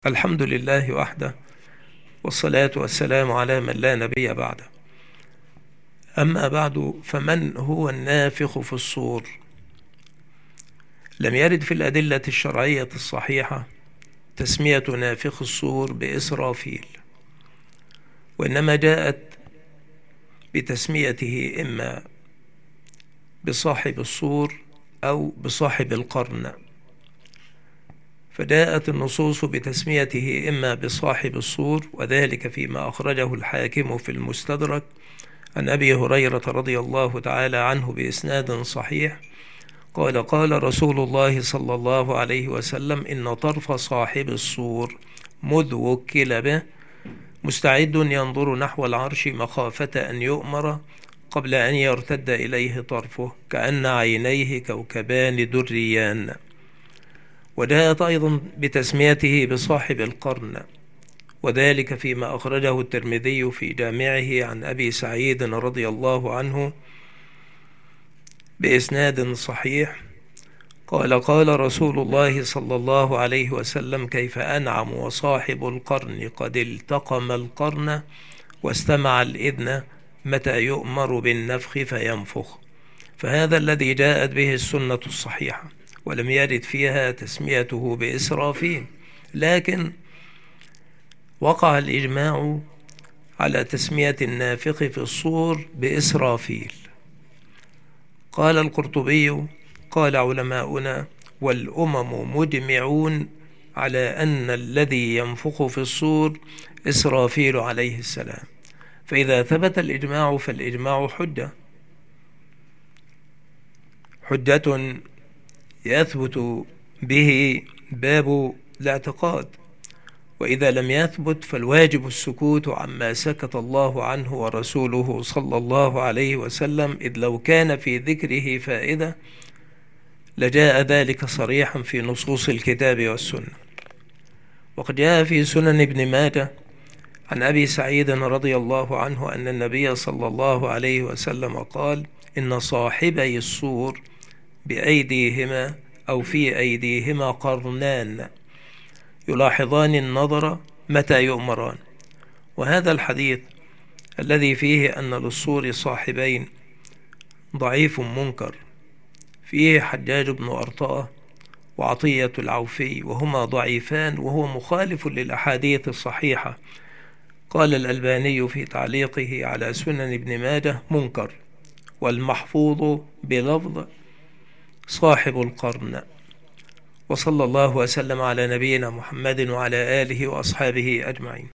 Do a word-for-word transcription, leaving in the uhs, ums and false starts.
الحمد لله وحده، والصلاة والسلام على من لا نبي بعده. أما بعد، فمن هو النافخ في الصور؟ لم يرد في الأدلة الشرعية الصحيحة تسمية نافخ الصور بإسرافيل، وإنما جاءت بتسميته إما بصاحب الصور أو بصاحب القرن. فجاءت النصوص بتسميته إما بصاحب الصور، وذلك فيما أخرجه الحاكم في المستدرك عن أبي هريرة رضي الله تعالى عنه بإسناد صحيح قال: قال رسول الله صلى الله عليه وسلم: إن طرف صاحب الصور مذ وكل به مستعد ينظر نحو العرش مخافة أن يؤمر قبل أن يرتد إليه طرفه، كأن عينيه كوكبان دريان. وجاءت أيضا بتسميته بصاحب القرن، وذلك فيما أخرجه الترمذي في جامعه عن أبي سعيد رضي الله عنه بإسناد صحيح قال: قال رسول الله صلى الله عليه وسلم: كيف أنعم وصاحب القرن قد التقم القرن واستمع الإذن متى يؤمر بالنفخ فينفخ. فهذا الذي جاءت به السنة الصحيحة، ولم يرد فيها تسميته بإسرافيل، لكن وقع الإجماع على تسمية النافخ في الصور بإسرافيل. قال القرطبي: قال علماؤنا: والأمم مجمعون على أن الذي ينفخ في الصور إسرافيل عليه السلام. فإذا ثبت الإجماع فالإجماع حجة حجة يثبت به باب الاعتقاد، وإذا لم يثبت فالواجب السكوت عما سكت الله عنه ورسوله صلى الله عليه وسلم، إذ لو كان في ذكره فائدة لجاء ذلك صريحا في نصوص الكتاب والسنة. وقد جاء في سنن ابن ماجه عن أبي سعيد رضي الله عنه أن النبي صلى الله عليه وسلم قال: إن صاحبي الصور بأيديهما أو في أيديهما قرنان يلاحظان النظر متى يؤمران. وهذا الحديث الذي فيه أن للصور صاحبين ضعيف منكر، فيه حجاج بن أرطاة وعطية العوفي، وهما ضعيفان، وهو مخالف للأحاديث الصحيحة. قال الألباني في تعليقه على سنن ابن ماجه: منكر، والمحفوظ بلفظ صاحب القرن. وصلى الله وسلم على نبينا محمد وعلى آله وأصحابه أجمعين.